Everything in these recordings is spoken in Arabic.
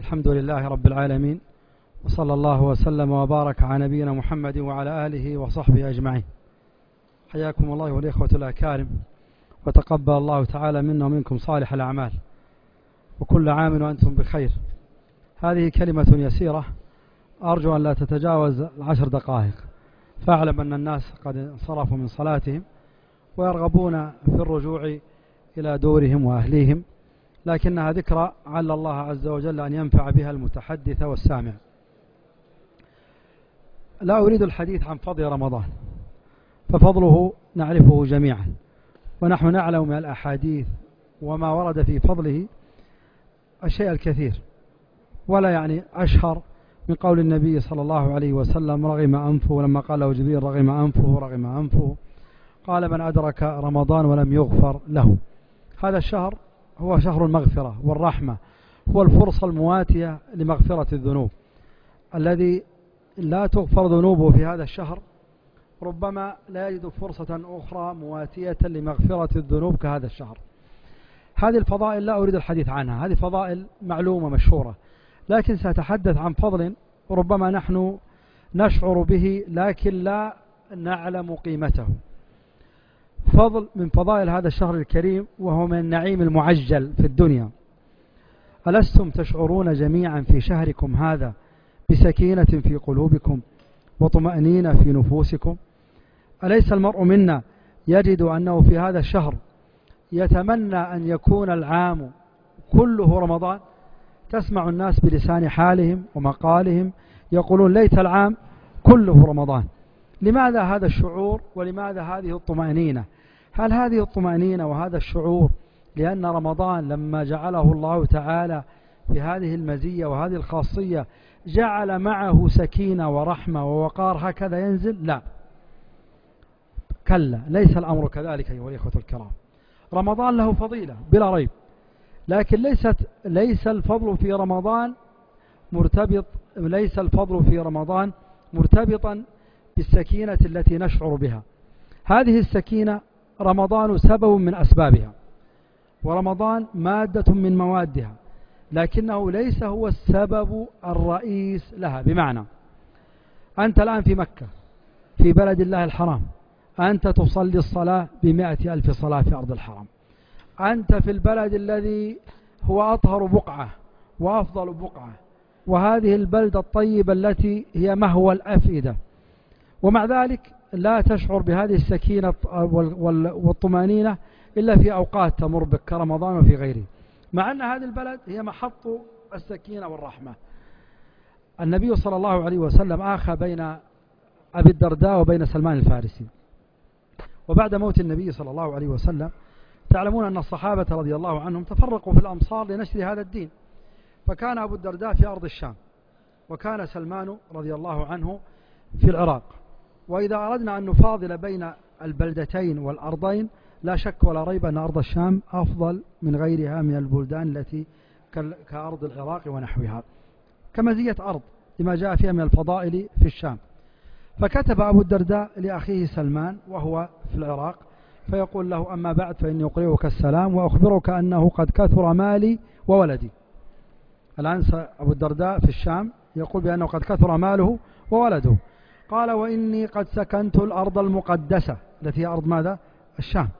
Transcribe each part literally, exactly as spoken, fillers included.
الحمد لله رب العالمين، وصلى الله وسلم وبارك على نبينا محمد وعلى آله وصحبه أجمعين. حياكم الله والإخوة الأكارم، وتقبل الله تعالى منا ومنكم صالح الأعمال، وكل عام وأنتم بخير. هذه كلمة يسيرة أرجو أن لا تتجاوز العشر دقائق، فأعلم أن الناس قد انصرفوا من صلاتهم ويرغبون في الرجوع إلى دورهم وأهليهم، لكنها ذكرى عل الله عز وجل أن ينفع بها المتحدث والسامع. لا أريد الحديث عن فضل رمضان، ففضله نعرفه جميعا، ونحن نعلم من الأحاديث وما ورد في فضله الشيء الكثير، ولا يعني أشهر من قول النبي صلى الله عليه وسلم: رغم أنفه، لما قال له جبريل: رغم أنفه رغم أنفه، قال: من أدرك رمضان ولم يغفر له. هذا الشهر هو شهر المغفرة والرحمة، هو الفرصة المواتية لمغفرة الذنوب، الذي لا تغفر ذنوبه في هذا الشهر ربما لا يجد فرصة أخرى مواتية لمغفرة الذنوب كهذا الشهر. هذه الفضائل لا أريد الحديث عنها، هذه فضائل معلومة مشهورة، لكن سأتحدث عن فضل ربما نحن نشعر به لكن لا نعلم قيمته. فضل من فضائل هذا الشهر الكريم، وهو من النعيم المعجل في الدنيا. ألستم تشعرون جميعا في شهركم هذا بسكينة في قلوبكم وطمأنينة في نفوسكم؟ أليس المرء منا يجد أنه في هذا الشهر يتمنى أن يكون العام كله رمضان؟ تسمع الناس بلسان حالهم ومقالهم يقولون: ليت العام كله رمضان. لماذا هذا الشعور ولماذا هذه الطمأنينة؟ هل هذه الطمأنينة وهذا الشعور لأن رمضان لما جعله الله تعالى بهذه المزية وهذه الخاصية جعل معه سكينة ورحمة ووقار هكذا ينزل؟ لا، كلا، ليس الأمر كذلك أيها الإخوة الكرام. رمضان له فضيلة بلا ريب، لكن ليست ليس الفضل في رمضان مرتبط ليس الفضل في رمضان مرتبطا بالسكينة التي نشعر بها. هذه السكينة رمضان سبب من أسبابها، ورمضان مادة من موادها، لكنه ليس هو السبب الرئيس لها. بمعنى أنت الآن في مكة في بلد الله الحرام، أنت تصلي الصلاة بمائة ألف صلاة في أرض الحرام، أنت في البلد الذي هو أطهر بقعة وأفضل بقعة، وهذه البلدة الطيبة التي هي مهوى الأفئدة، ومع ذلك لا تشعر بهذه السكينة والطمأنينة إلا في أوقات تمر بك كرمضان وفي غيره، مع أن هذه البلد هي محط السكينة والرحمة. النبي صلى الله عليه وسلم آخى بين أبي الدرداء وبين سلمان الفارسي، وبعد موت النبي صلى الله عليه وسلم تعلمون أن الصحابة رضي الله عنهم تفرقوا في الأمصار لنشر هذا الدين، فكان أبو الدرداء في أرض الشام، وكان سلمان رضي الله عنه في العراق. وإذا أردنا أن نفاضل بين البلدتين والأرضين لا شك ولا ريب أن أرض الشام أفضل من غيرها من البلدان التي كأرض العراق ونحوها، كمزية أرض لما جاء فيها من الفضائل في الشام. فكتب أبو الدرداء لأخيه سلمان وهو في العراق فيقول له: أما بعد فإني أقرئك السلام وأخبرك أنه قد كثر مالي وولدي. الآن أبو الدرداء في الشام يقول بأنه قد كثر ماله وولده. قال: وإني قد سكنت الأرض المقدسة التي هي أرض ماذا؟ الشام.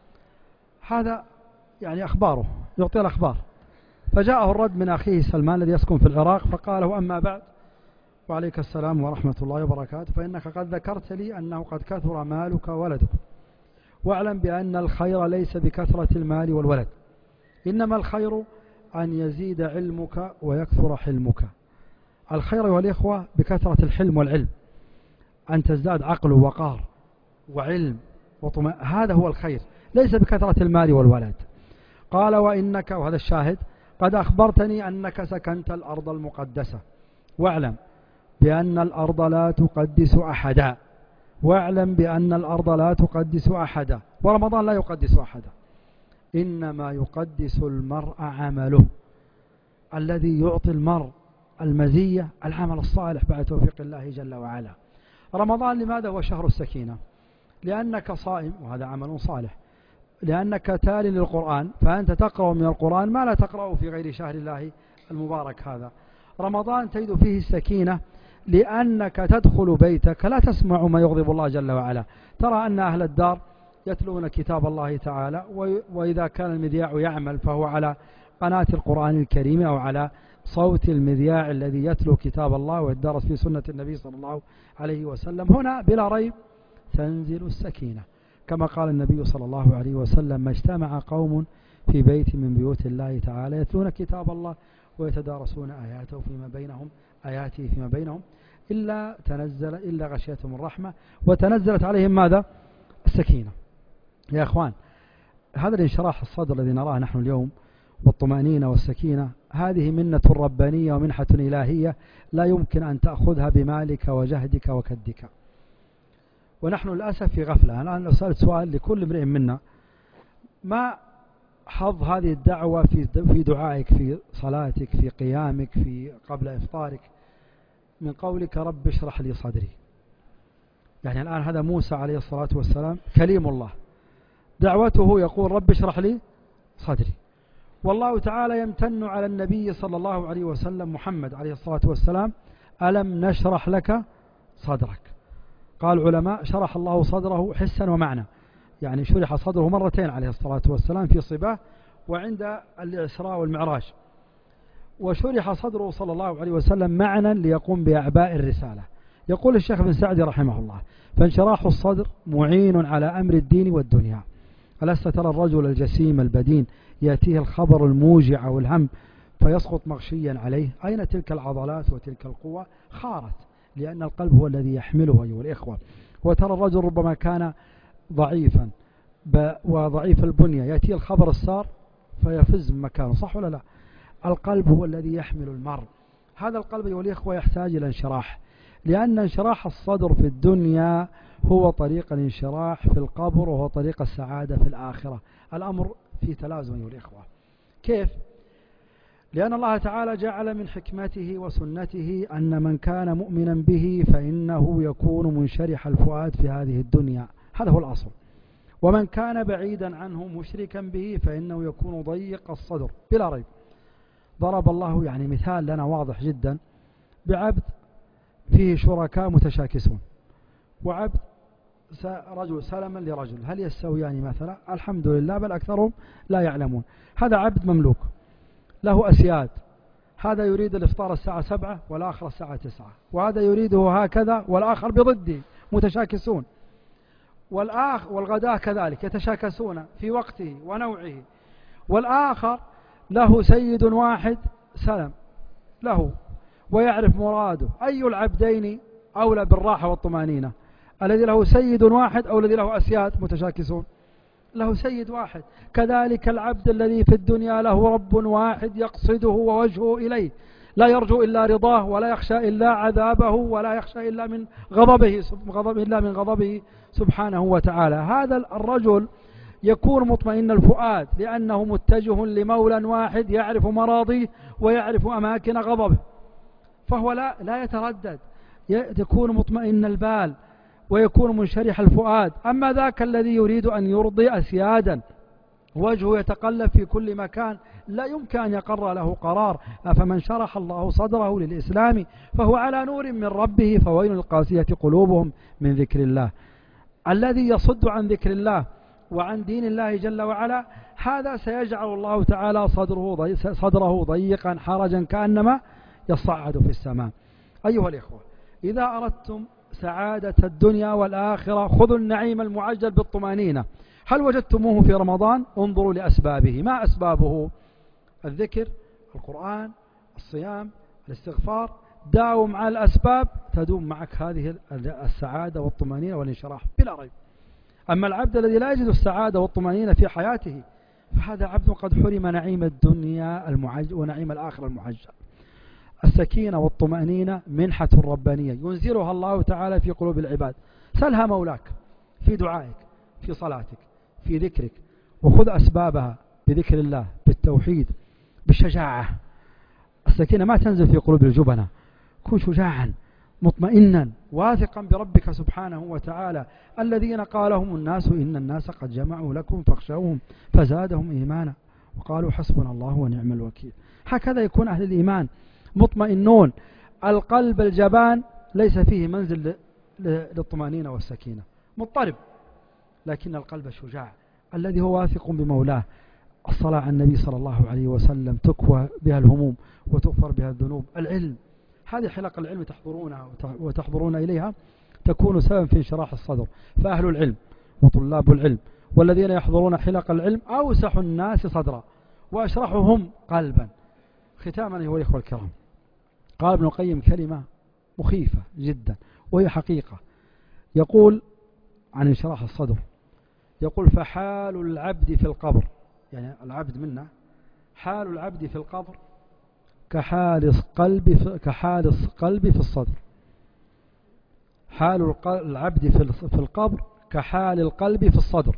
هذا يعني أخباره، يعطي الأخبار. فجاءه الرد من أخيه سلمان الذي يسكن في العراق فقال له: أما بعد وعليك السلام ورحمة الله وبركاته، فإنك قد ذكرت لي أنه قد كثر مالك وولدك، واعلم بأن الخير ليس بكثرة المال والولد، إنما الخير أن يزيد علمك ويكثر حلمك. الخير والإخوة بكثرة الحلم والعلم، أن تزداد عقل ووقار وعلم وطمأ، هذا هو الخير، ليس بكثرة المال والولد. قال: وإنك، وهذا الشاهد، قد أخبرتني أنك سكنت الأرض المقدسة، واعلم بأن الأرض لا تقدس أحدا، واعلم بأن الأرض لا تقدس أحدا، ورمضان لا يقدس أحدا، إنما يقدس المرء عمله. الذي يعطي المرء المزية العمل الصالح بعد توفيق الله جل وعلا. رمضان لماذا هو شهر السكينة؟ لأنك صائم وهذا عمل صالح، لأنك تالي للقرآن، فأنت تقرأ من القرآن ما لا تقرأه في غير شهر الله المبارك هذا. رمضان تجد فيه السكينة، لأنك تدخل بيتك لا تسمع ما يغضب الله جل وعلا. ترى أن أهل الدار يتلون كتاب الله تعالى، وإذا كان المذياع يعمل فهو على قناة القرآن الكريم أو على صوت المذياع الذي يتلو كتاب الله ويدرس في سنة النبي صلى الله عليه وسلم. هنا بلا ريب تنزل السكينة، كما قال النبي صلى الله عليه وسلم: ما اجتمع قوم في بيت من بيوت الله تعالى يتلون كتاب الله ويتدارسون آياته فيما بينهم آياته فيما بينهم إلا تنزل إلا غشيتهم الرحمة وتنزلت عليهم ماذا؟ السكينة. يا أخوان، هذا الانشراح الصدر الذي نراه نحن اليوم والطمأنينة والسكينة، هذه منة ربانية ومنحة إلهية لا يمكن أن تأخذها بمالك وجهدك وكدك. ونحن للأسف في غفلة. الآن لو سألت سؤال لكل امرئ منا: ما حظ هذه الدعوة في دعائك، في صلاتك، في قيامك، في قبل إفطارك، من قولك رب اشرح لي صدري؟ يعني الآن هذا موسى عليه الصلاة والسلام كليم الله، دعوته يقول رب اشرح لي صدري. والله تعالى يمتن على النبي صلى الله عليه وسلم محمد عليه الصلاة والسلام: ألم نشرح لك صدرك. قال العلماء: شرح الله صدره حسا ومعنى، يعني شرح صدره مرتين عليه الصلاة والسلام في صباه وعند الإسراء والمعراج، وشرح صدره صلى الله عليه وسلم معنى ليقوم بأعباء الرسالة. يقول الشيخ بن سعدي رحمه الله: فانشراح الصدر معين على أمر الدين والدنيا. ألست ترى الرجل الجسيم البدين يأتيه الخبر الموجع والهم فيسقط مغشيا عليه؟ أين تلك العضلات وتلك القوة؟ خارت، لأن القلب هو الذي يحمله أيها الإخوة. وترى الرجل ربما كان ضعيفا وضعيف البنية، يأتيه الخبر السار فيفز من مكانه، صح ولا لا؟ القلب هو الذي يحمل المرء. هذا القلب أيها الإخوة يحتاج إلى انشراح، لأن انشراح الصدر في الدنيا هو طريق الانشراح في القبر، وهو طريق السعادة في الآخرة. الأمر في تلازم أيها الإخوة. كيف؟ لأن الله تعالى جعل من حكمته وسنته أن من كان مؤمنا به فإنه يكون منشرح الفؤاد في هذه الدنيا، هذا هو الأصل. ومن كان بعيدا عنه مشركا به فإنه يكون ضيق الصدر بلا ريب. ضرب الله يعني مثال لنا واضح جدا بعبد فيه شركاء متشاكسون، وعبد رجل سلما لرجل، هل يستويان مثلا؟ الحمد لله، بل أكثرهم لا يعلمون. هذا عبد مملوك له أسياد، هذا يريد الإفطار الساعة سبعة والآخر الساعة تسعة، وهذا يريده هكذا والآخر بضده، متشاكسون. والآخر والغداء كذلك يتشاكسون في وقته ونوعه. والآخر له سيد واحد سلم له ويعرف مراده. أي العبدين أولى بالراحة والطمانينة؟ الذي له سيد واحد أو الذي له أسياد متشاكسون؟ له سيد واحد. كذلك العبد الذي في الدنيا له رب واحد يقصده ووجهه إليه، لا يرجو إلا رضاه ولا يخشى إلا عذابه ولا يخشى إلا من غضبه غضب إلا من غضبه سبحانه وتعالى. هذا الرجل يكون مطمئن الفؤاد لأنه متجه لمولى واحد يعرف مراضيه ويعرف أماكن غضبه، فهو لا, لا يتردد، يكون مطمئن البال ويكون منشرح الفؤاد. أما ذاك الذي يريد أن يرضي أسيادا وجهه يتقلب في كل مكان لا يمكن أن يقر له قرار. فمن شرح الله صدره للإسلام فهو على نور من ربه، فويل القاسية قلوبهم من ذكر الله. الذي يصد عن ذكر الله وعن دين الله جل وعلا هذا سيجعل الله تعالى صدره, ضي صدره ضيقا حرجا كأنما يصعد في السماء. أيها الإخوة، إذا أردتم سعادة الدنيا والآخرة خذوا النعيم المعجل بالطمأنينة. هل وجدتموه في رمضان؟ انظروا لأسبابه. ما أسبابه؟ الذكر، القرآن، الصيام، الاستغفار. داوم على الأسباب تدوم معك هذه السعادة والطمأنينة والانشراح بلا ريب. أما العبد الذي لا يجد السعادة والطمأنينة في حياته فهذا عبد قد حرم نعيم الدنيا المعجل ونعيم الآخرة المعجل. السكينة والطمأنينة منحة ربانية ينزلها الله تعالى في قلوب العباد. سلها مولاك في دعائك، في صلاتك، في ذكرك، وخذ أسبابها بذكر الله، بالتوحيد، بالشجاعة. السكينة ما تنزل في قلوب الجبنة. كن شجاعا مطمئنا واثقا بربك سبحانه وتعالى. الذين قالهم الناس إن الناس قد جمعوا لكم فاخشوهم فزادهم إيمانا وقالوا حسبنا الله ونعم الوكيل. هكذا يكون أهل الإيمان مطمئنون، القلب الجبان ليس فيه منزل للطمأنينة والسكينة، مضطرب، لكن القلب الشجاع الذي هو واثق بمولاه. الصلاة على النبي صلى الله عليه وسلم تكوى بها الهموم وتغفر بها الذنوب. العلم، هذه حلق العلم تحضرونها وتحضرون إليها تكون سبب في انشراح الصدر. فأهل العلم وطلاب العلم والذين يحضرون حلق العلم أوسح الناس صدرا وأشرحهم قلبا. ختاما أيها الإخوة الكرام، قال ابن القيم كلمة مخيفة جدا وهي حقيقة، يقول عن انشراح الصدر، يقول فحال العبد في القبر، يعني العبد منا، حال العبد في القبر كحال القلب في كحال القلب في الصدر. حال العبد في القبر كحال القلب في الصدر.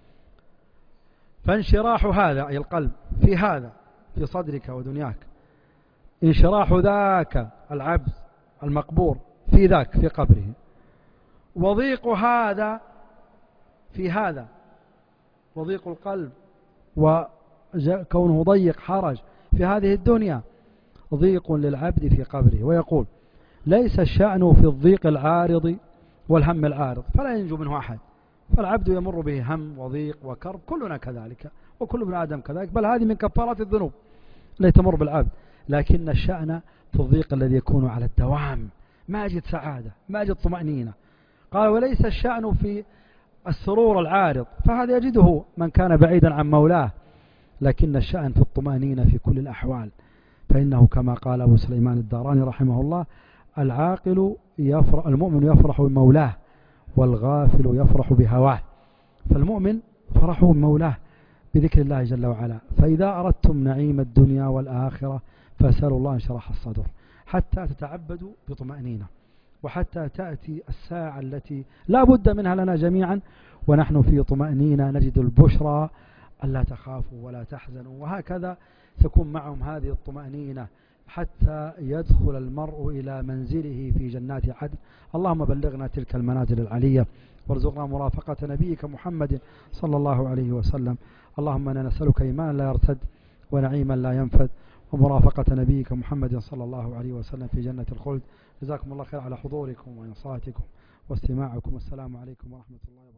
فانشراح هذا أي القلب في هذا في صدرك ودنياك، انشراح ذاك العبد المقبور في ذاك في قبره، وضيق هذا في هذا، وضيق القلب وكونه ضيق حرج في هذه الدنيا ضيق للعبد في قبره. ويقول ليس الشأن في الضيق العارض والهم العارض فلا ينجو منه أحد، فالعبد يمر به هم وضيق وكرب، كلنا كذلك وكل ابن آدم كذلك، بل هذه من كفارات الذنوب التي تمر بالعبد. لكن الشأن في الضيق الذي يكون على الدوام، ما يجد سعادة ما يجد طمأنينة. قال وليس الشأن في السرور العارض فهذا يجده من كان بعيدا عن مولاه، لكن الشأن في الطمأنينة في كل الأحوال. فإنه كما قال أبو سليمان الداراني رحمه الله العاقل يفرح، المؤمن يفرح بمولاه والغافل يفرح بهواه. فالمؤمن فرحه بمولاه بذكر الله جل وعلا. فإذا أردتم نعيم الدنيا والآخرة فاسألوا الله انشراح الصدر حتى تتعبدوا بطمأنينة، وحتى تأتي الساعة التي لا بد منها لنا جميعا ونحن في طمأنينة نجد البشرى ألا تخافوا ولا تحزنوا. وهكذا تكون معهم هذه الطمأنينة حتى يدخل المرء إلى منزله في جنات عدن. اللهم بلغنا تلك المنازل العلية وارزقنا مرافقة نبيك محمد صلى الله عليه وسلم. اللهم أنا نسألك إيمانا لا يرتد ونعيما لا ينفد ومرافقة نبيك محمد صلى الله عليه وسلم في جنة الخلد. جزاكم الله خير على حضوركم وإنصاتكم واستماعكم. والسلام عليكم ورحمة الله وبركاته.